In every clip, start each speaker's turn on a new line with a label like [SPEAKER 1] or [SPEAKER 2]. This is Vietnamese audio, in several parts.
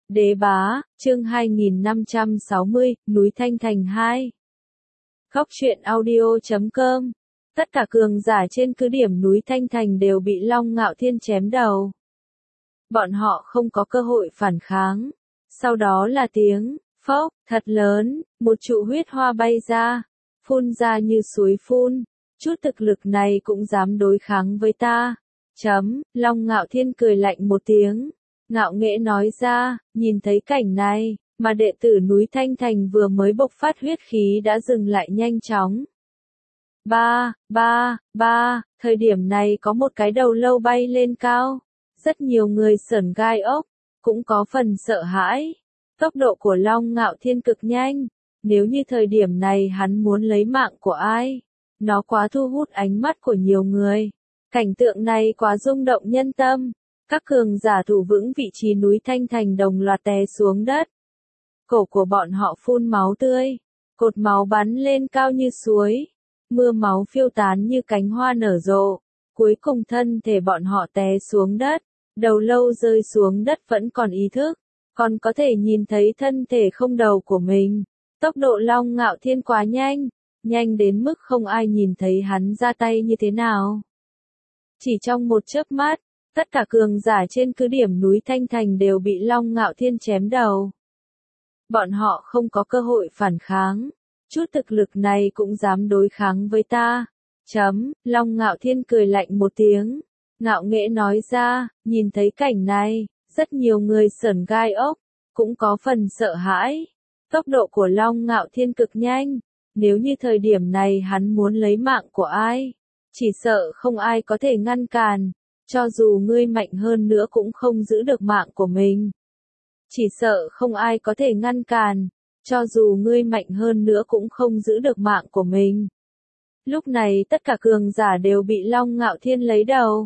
[SPEAKER 1] Đế bá, chương 2560, núi Thanh Thành 2. Góc truyện audio.com. Tất cả cường giả trên cứ điểm núi Thanh Thành đều bị Long Ngạo Thiên chém đầu. Bọn họ không có cơ hội phản kháng. Sau đó là tiếng phốc thật lớn, một trụ huyết hoa bay ra, phun ra như suối phun. Chút thực lực này cũng dám đối kháng với ta. Long Ngạo Thiên cười lạnh một tiếng, ngạo nghễ nói ra, nhìn thấy cảnh này, mà đệ tử núi Thanh Thành vừa mới bộc phát huyết khí đã dừng lại nhanh chóng. Thời điểm này có một cái đầu lâu bay lên cao, rất nhiều người sởn gai ốc, cũng có phần sợ hãi. Tốc độ của Long Ngạo Thiên cực nhanh, nếu như thời điểm này hắn muốn lấy mạng của ai, nó quá thu hút ánh mắt của nhiều người. Cảnh tượng này quá rung động nhân tâm. Các cường giả thủ vững vị trí núi Thanh Thành đồng loạt té xuống đất. Cổ của bọn họ phun máu tươi, cột máu bắn lên cao như suối, mưa máu phiêu tán như cánh hoa nở rộ. Cuối cùng thân thể bọn họ té xuống đất, đầu lâu rơi xuống đất vẫn còn ý thức, còn có thể nhìn thấy thân thể không đầu của mình. Tốc độ Long Ngạo Thiên quá nhanh, nhanh đến mức không ai nhìn thấy hắn ra tay như thế nào. Chỉ trong một chớp mắt, tất cả cường giả trên cứ điểm núi Thanh Thành đều bị Long Ngạo Thiên chém đầu. Bọn họ không có cơ hội phản kháng. Chút thực lực này cũng dám đối kháng với ta. Long Ngạo Thiên cười lạnh một tiếng, ngạo nghễ nói ra, nhìn thấy cảnh này, rất nhiều người sởn gai ốc, cũng có phần sợ hãi. Tốc độ của Long Ngạo Thiên cực nhanh, nếu như thời điểm này hắn muốn lấy mạng của ai, chỉ sợ không ai có thể ngăn cản. Cho dù ngươi mạnh hơn nữa cũng không giữ được mạng của mình. Chỉ sợ không ai có thể ngăn cản. Cho dù ngươi mạnh hơn nữa cũng không giữ được mạng của mình. Lúc này tất cả cường giả đều bị Long Ngạo Thiên lấy đầu.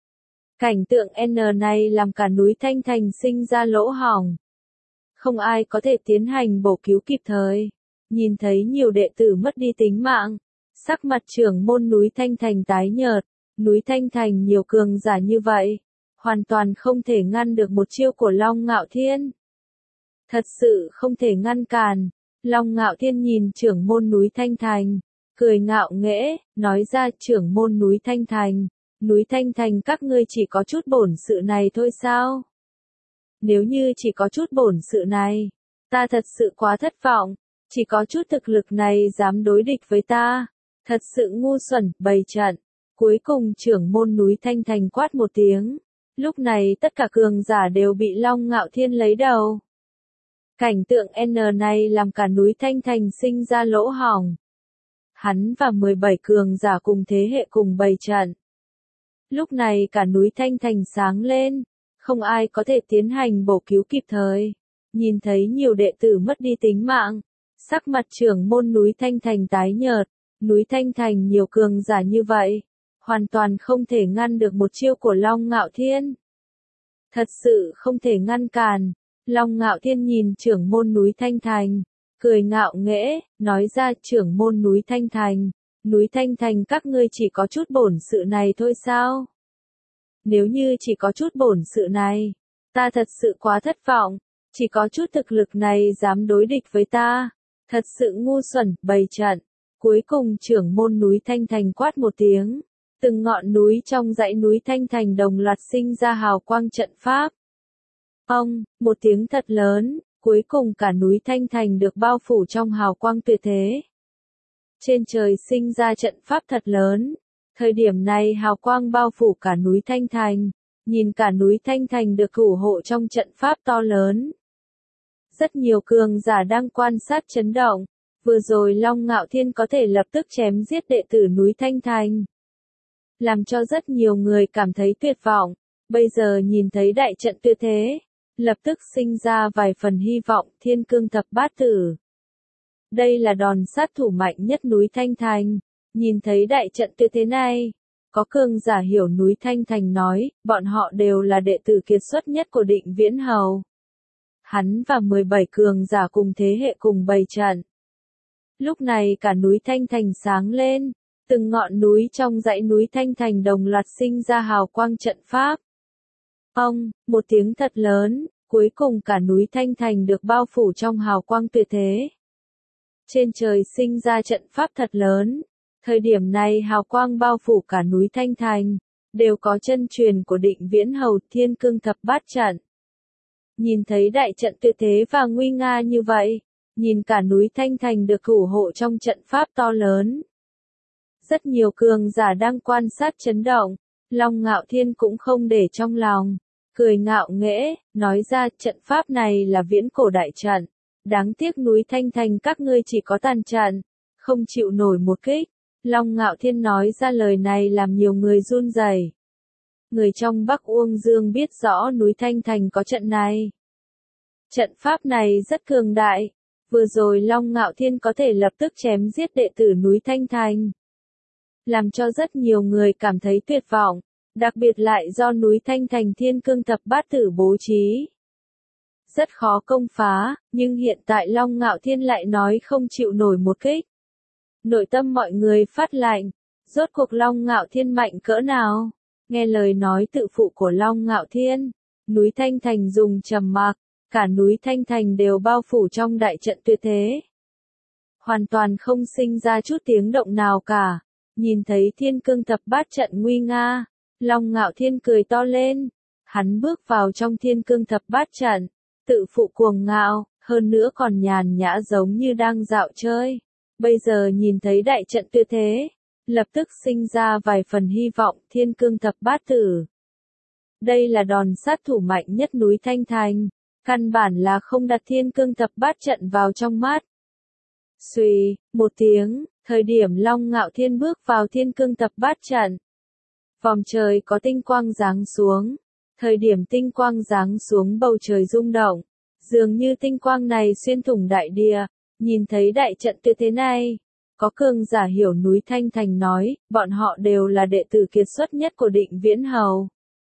[SPEAKER 1] Cảnh tượng N này làm cả núi Thanh Thành sinh ra lỗ hổng. Không ai có thể tiến hành bổ cứu kịp thời. Nhìn thấy nhiều đệ tử mất đi tính mạng. Sắc mặt trưởng môn núi Thanh Thành tái nhợt. Núi Thanh Thành nhiều cường giả như vậy, hoàn toàn không thể ngăn được một chiêu của Long Ngạo Thiên. Thật sự không thể ngăn cản. Long Ngạo Thiên nhìn trưởng môn núi Thanh Thành, cười ngạo nghễ, nói ra trưởng môn núi Thanh Thành các ngươi chỉ có chút bổn sự này thôi sao? Nếu như chỉ có chút bổn sự này, ta thật sự quá thất vọng, chỉ có chút thực lực này dám đối địch với ta, thật sự ngu xuẩn, bày trận. Cuối cùng trưởng môn núi Thanh Thành quát một tiếng. Lúc này tất cả cường giả đều bị Long Ngạo Thiên lấy đầu. Cảnh tượng N này làm cả núi Thanh Thành sinh ra lỗ hổng. Hắn và 17 cường giả cùng thế hệ cùng bày trận. Lúc này cả núi Thanh Thành sáng lên, không ai có thể tiến hành bổ cứu kịp thời. Nhìn thấy nhiều đệ tử mất đi tính mạng, sắc mặt trưởng môn núi Thanh Thành tái nhợt. Núi Thanh Thành nhiều cường giả như vậy, hoàn toàn không thể ngăn được một chiêu của Long Ngạo Thiên. Thật sự không thể ngăn cản. Long Ngạo Thiên nhìn trưởng môn núi Thanh Thành, cười ngạo nghễ, nói ra trưởng môn núi Thanh Thành các ngươi chỉ có chút bổn sự này thôi sao? Nếu như chỉ có chút bổn sự này, ta thật sự quá thất vọng, chỉ có chút thực lực này dám đối địch với ta, thật sự ngu xuẩn, bày trận. Cuối cùng trưởng môn núi Thanh Thành quát một tiếng. Từng ngọn núi trong dãy núi Thanh Thành đồng loạt sinh ra hào quang trận pháp. Một tiếng thật lớn, cuối cùng cả núi Thanh Thành được bao phủ trong hào quang tuyệt thế. Trên trời sinh ra trận pháp thật lớn. Thời điểm này hào quang bao phủ cả núi Thanh Thành, nhìn cả núi Thanh Thành được thủ hộ trong trận pháp to lớn. Rất nhiều cường giả đang quan sát chấn động. Vừa rồi Long Ngạo Thiên có thể lập tức chém giết đệ tử núi Thanh Thành, làm cho rất nhiều người cảm thấy tuyệt vọng. Bây giờ nhìn thấy đại trận tuyệt thế, lập tức sinh ra vài phần hy vọng. Thiên Cương Thập Bát Tử, đây là đòn sát thủ mạnh nhất núi Thanh Thành. Nhìn thấy đại trận tuyệt thế này, có cường giả hiểu núi Thanh Thành nói, bọn họ đều là đệ tử kiệt xuất nhất của Định Viễn Hầu. Hắn và 17 cường giả cùng thế hệ cùng bày trận. Lúc này cả núi Thanh Thành sáng lên, từng ngọn núi trong dãy núi Thanh Thành đồng loạt sinh ra hào quang trận pháp. Một tiếng thật lớn, Cuối cùng cả núi Thanh Thành được bao phủ trong hào quang tuyệt thế. Trên trời sinh ra trận pháp thật lớn. Thời điểm này hào quang bao phủ cả núi Thanh Thành, đều có chân truyền của Định Viễn Hầu Thiên Cương Thập Bát Trận. Nhìn thấy đại trận tuyệt thế và nguy nga như vậy, nhìn cả núi Thanh Thành được thủ hộ trong trận pháp to lớn. Rất nhiều cường giả đang quan sát chấn động, Long Ngạo Thiên cũng không để trong lòng, cười ngạo nghễ, nói ra trận pháp này là viễn cổ đại trận. Đáng tiếc núi Thanh Thành các ngươi chỉ có tàn trận, không chịu nổi một kích. Long Ngạo Thiên nói ra lời này làm nhiều người run rẩy. Người trong Bắc Uông Dương biết rõ núi Thanh Thành có trận này. Trận pháp này rất cường đại. Vừa rồi Long Ngạo Thiên có thể lập tức chém giết đệ tử núi Thanh Thành, làm cho rất nhiều người cảm thấy tuyệt vọng, đặc biệt lại do núi Thanh Thành Thiên Cương Thập Bát Tử bố trí. Rất khó công phá, nhưng hiện tại Long Ngạo Thiên lại nói không chịu nổi một kích. Nội tâm mọi người phát lạnh, rốt cuộc Long Ngạo Thiên mạnh cỡ nào? Nghe lời nói tự phụ của Long Ngạo Thiên, núi Thanh Thành dùng trầm mặc, cả núi Thanh Thành đều bao phủ trong đại trận tuyệt thế. Hoàn toàn không sinh ra chút tiếng động nào cả. Nhìn thấy Thiên Cương Thập Bát Trận nguy nga, Long Ngạo Thiên cười to lên. Hắn bước vào trong Thiên Cương Thập Bát Trận, tự phụ cuồng ngạo, hơn nữa còn nhàn nhã giống như đang dạo chơi. Bây giờ nhìn thấy đại trận tuyệt thế, lập tức sinh ra vài phần hy vọng Thiên Cương Thập Bát Tử. Đây là đòn sát thủ mạnh nhất núi Thanh Thành, căn bản là không đặt Thiên Cương Thập Bát Trận vào trong mắt. Xuy, một tiếng, thời điểm Long Ngạo Thiên bước vào Thiên Cương Thập Bát Trận, vòng trời có tinh quang giáng xuống. Thời điểm tinh quang giáng xuống bầu trời rung động, dường như tinh quang này xuyên thủng đại địa. Nhìn thấy đại trận tuyệt thế này, có cường giả hiểu núi Thanh Thành nói, bọn họ đều là đệ tử kiệt xuất nhất của Định Viễn Hầu.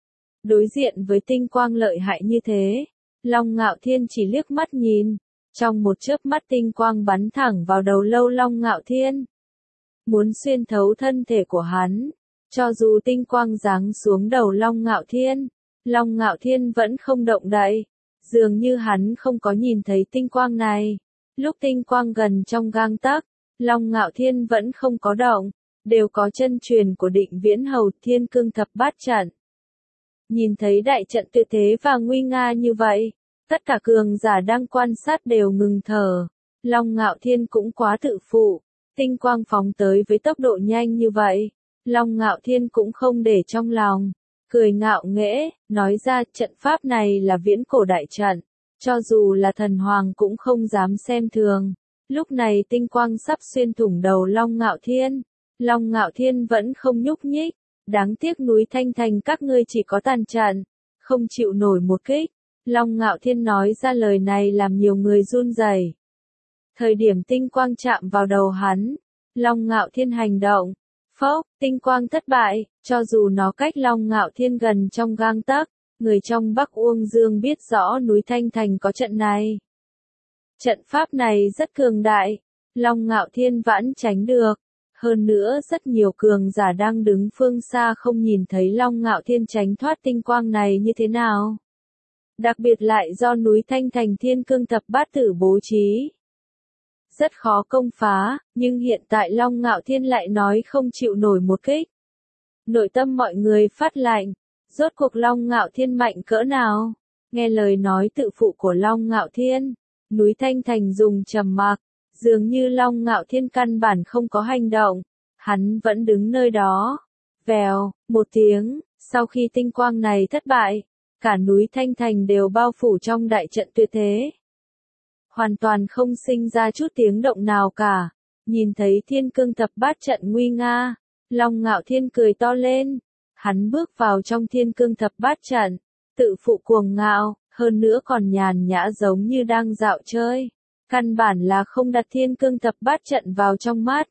[SPEAKER 1] Đối diện với tinh quang lợi hại như thế, Long Ngạo Thiên chỉ liếc mắt nhìn, trong một chớp mắt tinh quang bắn thẳng vào đầu lâu Long Ngạo Thiên, muốn xuyên thấu thân thể của hắn. Cho dù tinh quang giáng xuống đầu Long Ngạo Thiên, Long Ngạo Thiên vẫn không động đậy, dường như hắn không có nhìn thấy tinh quang này. Lúc tinh quang gần trong gang tấc, Long Ngạo Thiên vẫn không có động, đều có chân truyền của Định Viễn Hầu Thiên Cương Thập Bát Trận. Nhìn thấy đại trận tuyệt thế và nguy nga như vậy, tất cả cường giả đang quan sát đều ngừng thở. Long Ngạo Thiên cũng quá tự phụ, tinh quang phóng tới với tốc độ nhanh như vậy, Long Ngạo Thiên cũng không để trong lòng, cười ngạo nghễ, nói ra trận pháp này là viễn cổ đại trận. Cho dù là thần hoàng cũng không dám xem thường. Lúc này tinh quang sắp xuyên thủng đầu Long Ngạo Thiên. Long Ngạo Thiên vẫn không nhúc nhích. Đáng tiếc núi Thanh Thành các ngươi chỉ có tàn trận, không chịu nổi một kích. Long Ngạo Thiên nói ra lời này làm nhiều người run rẩy. Thời điểm tinh quang chạm vào đầu hắn, Long Ngạo Thiên hành động. Phốc, tinh quang thất bại, cho dù nó cách Long Ngạo Thiên gần trong gang tấc. Người trong Bắc Uông Dương biết rõ núi Thanh Thành có trận này. Trận pháp này rất cường đại, Long Ngạo Thiên vẫn tránh được. Hơn nữa rất nhiều cường giả đang đứng phương xa không nhìn thấy Long Ngạo Thiên tránh thoát tinh quang này như thế nào. Đặc biệt lại do núi Thanh Thành Thiên Cương Thập Bát Tử bố trí. Rất khó công phá, nhưng hiện tại Long Ngạo Thiên lại nói không chịu nổi một kích. Nội tâm mọi người phát lạnh. Rốt cuộc Long Ngạo Thiên mạnh cỡ nào? Nghe lời nói tự phụ của Long Ngạo Thiên, núi Thanh Thành dùng trầm mặc, dường như Long Ngạo Thiên căn bản không có hành động, hắn vẫn đứng nơi đó. Vèo, một tiếng, sau khi tinh quang này thất bại, cả núi Thanh Thành đều bao phủ trong đại trận tuyệt thế. Hoàn toàn không sinh ra chút tiếng động nào cả. Nhìn thấy Thiên Cương Thập Bát Trận nguy nga, Long Ngạo Thiên cười to lên. Hắn bước vào trong Thiên Cương Thập Bát Trận, tự phụ cuồng ngạo, hơn nữa còn nhàn nhã giống như đang dạo chơi. Căn bản là không đặt Thiên Cương Thập Bát Trận vào trong mắt.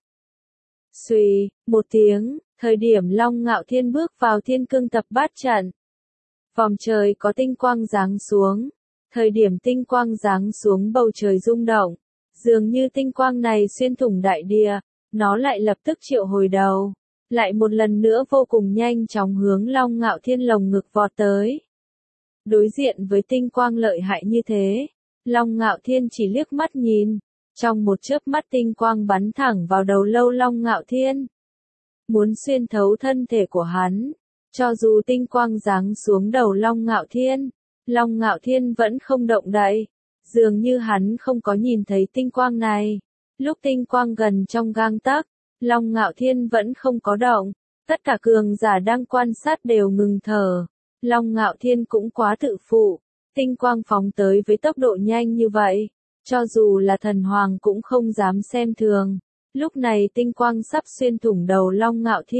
[SPEAKER 1] Xuy, một tiếng, thời điểm Long Ngạo Thiên bước vào Thiên Cương Thập Bát Trận, vòng trời có tinh quang giáng xuống. Thời điểm tinh quang giáng xuống bầu trời rung động, dường như tinh quang này xuyên thủng đại địa, nó lại lập tức triệu hồi đầu. Lại một lần nữa vô cùng nhanh chóng hướng Long Ngạo Thiên lồng ngực vọt tới. Đối diện với tinh quang lợi hại như thế, Long Ngạo Thiên chỉ liếc mắt nhìn, trong một chớp mắt tinh quang bắn thẳng vào đầu lâu Long Ngạo Thiên. Muốn xuyên thấu thân thể của hắn, cho dù tinh quang giáng xuống đầu Long Ngạo Thiên vẫn không động đậy, dường như hắn không có nhìn thấy tinh quang này. Lúc tinh quang gần trong gang tấc, Long Ngạo Thiên vẫn không có động, tất cả cường giả đang quan sát đều ngừng thở. Long Ngạo Thiên cũng quá tự phụ, tinh quang phóng tới với tốc độ nhanh như vậy, cho dù là thần hoàng cũng không dám xem thường. Lúc này tinh quang sắp xuyên thủng đầu Long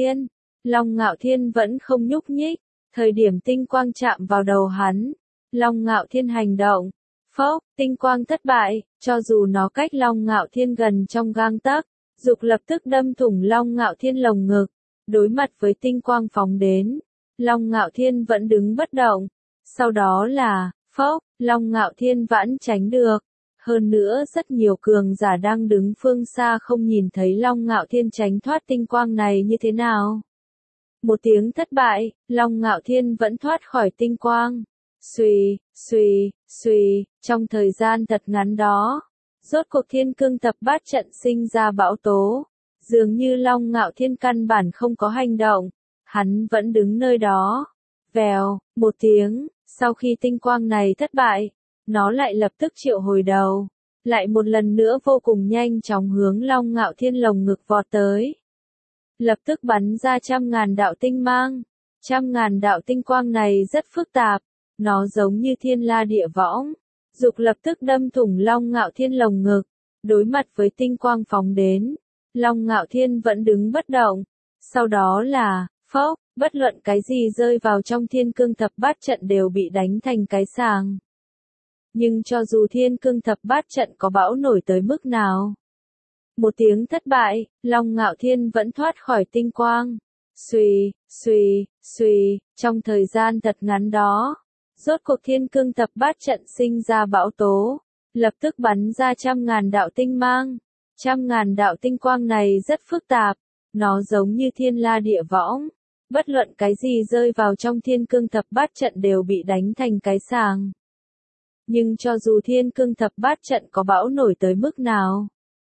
[SPEAKER 1] Ngạo Thiên vẫn không nhúc nhích, thời điểm tinh quang chạm vào đầu hắn, Long Ngạo Thiên hành động. Phốc, tinh quang thất bại, cho dù nó cách Long Ngạo Thiên gần trong gang tấc, dục lập tức đâm thủng Long Ngạo Thiên lồng ngực. Đối mặt với tinh quang phóng đến, Long Ngạo Thiên vẫn đứng bất động. Sau đó là, phốc, Long Ngạo Thiên vẫn tránh được. Hơn nữa rất nhiều cường giả đang đứng phương xa không nhìn thấy Long Ngạo Thiên tránh thoát tinh quang này như thế nào. Một tiếng thất bại, Long Ngạo Thiên vẫn thoát khỏi tinh quang. Xuy, xuy, xuy, trong thời gian thật ngắn đó, rốt cuộc Thiên Cương Thập Bát Trận sinh ra bão tố. Dường như Long Ngạo Thiên căn bản không có hành động, hắn vẫn đứng nơi đó. Vèo, một tiếng, sau khi tinh quang này thất bại, nó lại lập tức triệu hồi đầu, lại một lần nữa vô cùng nhanh chóng hướng Long Ngạo Thiên lồng ngực vọt tới. Lập tức bắn ra trăm ngàn đạo tinh mang, trăm ngàn đạo tinh quang này rất phức tạp, nó giống như thiên la địa võng, dục lập tức đâm thủng Long Ngạo Thiên lồng ngực. Đối mặt với tinh quang phóng đến, Long Ngạo Thiên vẫn đứng bất động. Sau đó là, phốc, bất luận cái gì rơi vào trong Thiên Cương Thập Bát Trận đều bị đánh thành cái sàng. Nhưng cho dù Thiên Cương Thập Bát Trận có bão nổi tới mức nào, một tiếng thất bại, Long Ngạo Thiên vẫn thoát khỏi tinh quang. Xuy, xuy, xuy, trong thời gian thật ngắn đó, rốt cuộc Thiên Cương Thập Bát Trận sinh ra bão tố, lập tức bắn ra trăm ngàn đạo tinh mang. Trăm ngàn đạo tinh quang này rất phức tạp, nó giống như thiên la địa võng, bất luận cái gì rơi vào trong Thiên Cương Thập Bát Trận đều bị đánh thành cái sàng. Nhưng cho dù Thiên Cương Thập Bát Trận có bão nổi tới mức nào,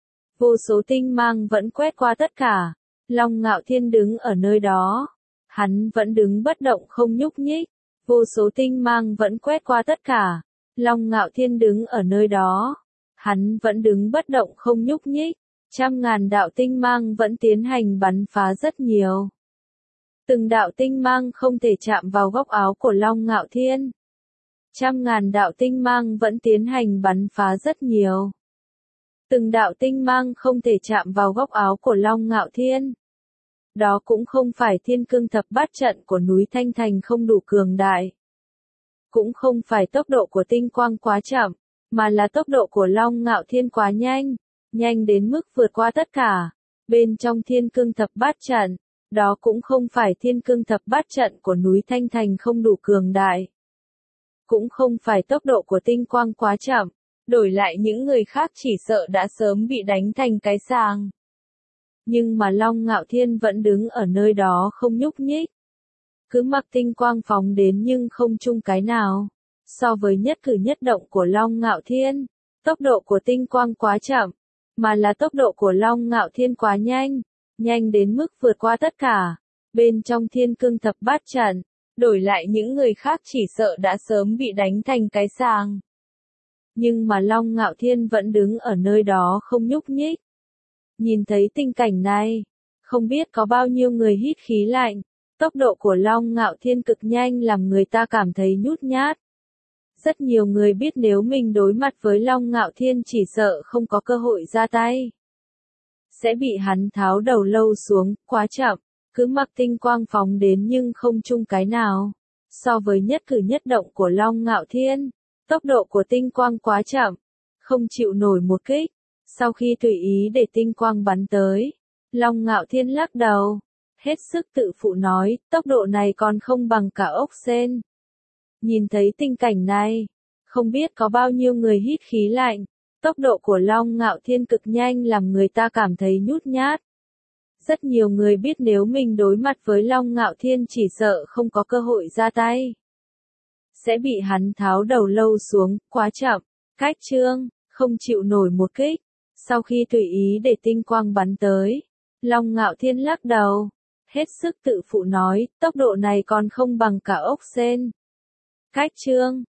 [SPEAKER 1] vô số tinh mang vẫn quét qua tất cả. Long Ngạo Thiên đứng ở nơi đó, hắn vẫn đứng bất động không nhúc nhích, vô số tinh mang vẫn quét qua tất cả. Long Ngạo Thiên đứng ở nơi đó, hắn vẫn đứng bất động không nhúc nhích, trăm ngàn đạo tinh mang vẫn tiến hành bắn phá rất nhiều. Từng đạo tinh mang không thể chạm vào góc áo của Long Ngạo Thiên. Trăm ngàn đạo tinh mang vẫn tiến hành bắn phá rất nhiều. Từng đạo tinh mang không thể chạm vào góc áo của Long Ngạo Thiên. Đó cũng không phải Thiên Cương Thập Bát Trận của núi Thanh Thành không đủ cường đại. Cũng không phải tốc độ của tinh quang quá chậm, mà là tốc độ của Long Ngạo Thiên quá nhanh, nhanh đến mức vượt qua tất cả. Bên trong Thiên Cương Thập Bát Trận, đó cũng không phải Thiên Cương Thập Bát Trận của núi Thanh Thành không đủ cường đại. Cũng không phải tốc độ của tinh quang quá chậm, đổi lại những người khác chỉ sợ đã sớm bị đánh thành cái sàng. Nhưng mà Long Ngạo Thiên vẫn đứng ở nơi đó không nhúc nhích. Cứ mặc tinh quang phóng đến nhưng không chung cái nào. So với nhất cử nhất động của Long Ngạo Thiên, tốc độ của tinh quang quá chậm, mà là tốc độ của Long Ngạo Thiên quá nhanh, nhanh đến mức vượt qua tất cả. Bên trong Thiên Cương Thập Bát Trận, đổi lại những người khác chỉ sợ đã sớm bị đánh thành cái sàng. Nhưng mà Long Ngạo Thiên vẫn đứng ở nơi đó không nhúc nhích. Nhìn thấy tình cảnh này, không biết có bao nhiêu người hít khí lạnh. Tốc độ của Long Ngạo Thiên cực nhanh làm người ta cảm thấy nhút nhát. Rất nhiều người biết nếu mình đối mặt với Long Ngạo Thiên chỉ sợ không có cơ hội ra tay. Sẽ bị hắn tháo đầu lâu xuống, quá chậm, cứ mặc tinh quang phóng đến nhưng không chung cái nào. So với nhất cử nhất động của Long Ngạo Thiên, tốc độ của tinh quang quá chậm, không chịu nổi một kích. Sau khi tùy ý để tinh quang bắn tới, Long Ngạo Thiên lắc đầu, hết sức tự phụ nói, tốc độ này còn không bằng cả ốc sên. Nhìn thấy tình cảnh này, không biết có bao nhiêu người hít khí lạnh, tốc độ của Long Ngạo Thiên cực nhanh làm người ta cảm thấy nhút nhát. Rất nhiều người biết nếu mình đối mặt với Long Ngạo Thiên chỉ sợ không có cơ hội ra tay. sẽ bị hắn tháo đầu lâu xuống, quá chậm. Cách Trương, không chịu nổi một kích. Sau khi tùy ý để tinh quang bắn tới, Long Ngạo Thiên lắc đầu, hết sức tự phụ nói, tốc độ này còn không bằng cả ốc sên. Cách Trương,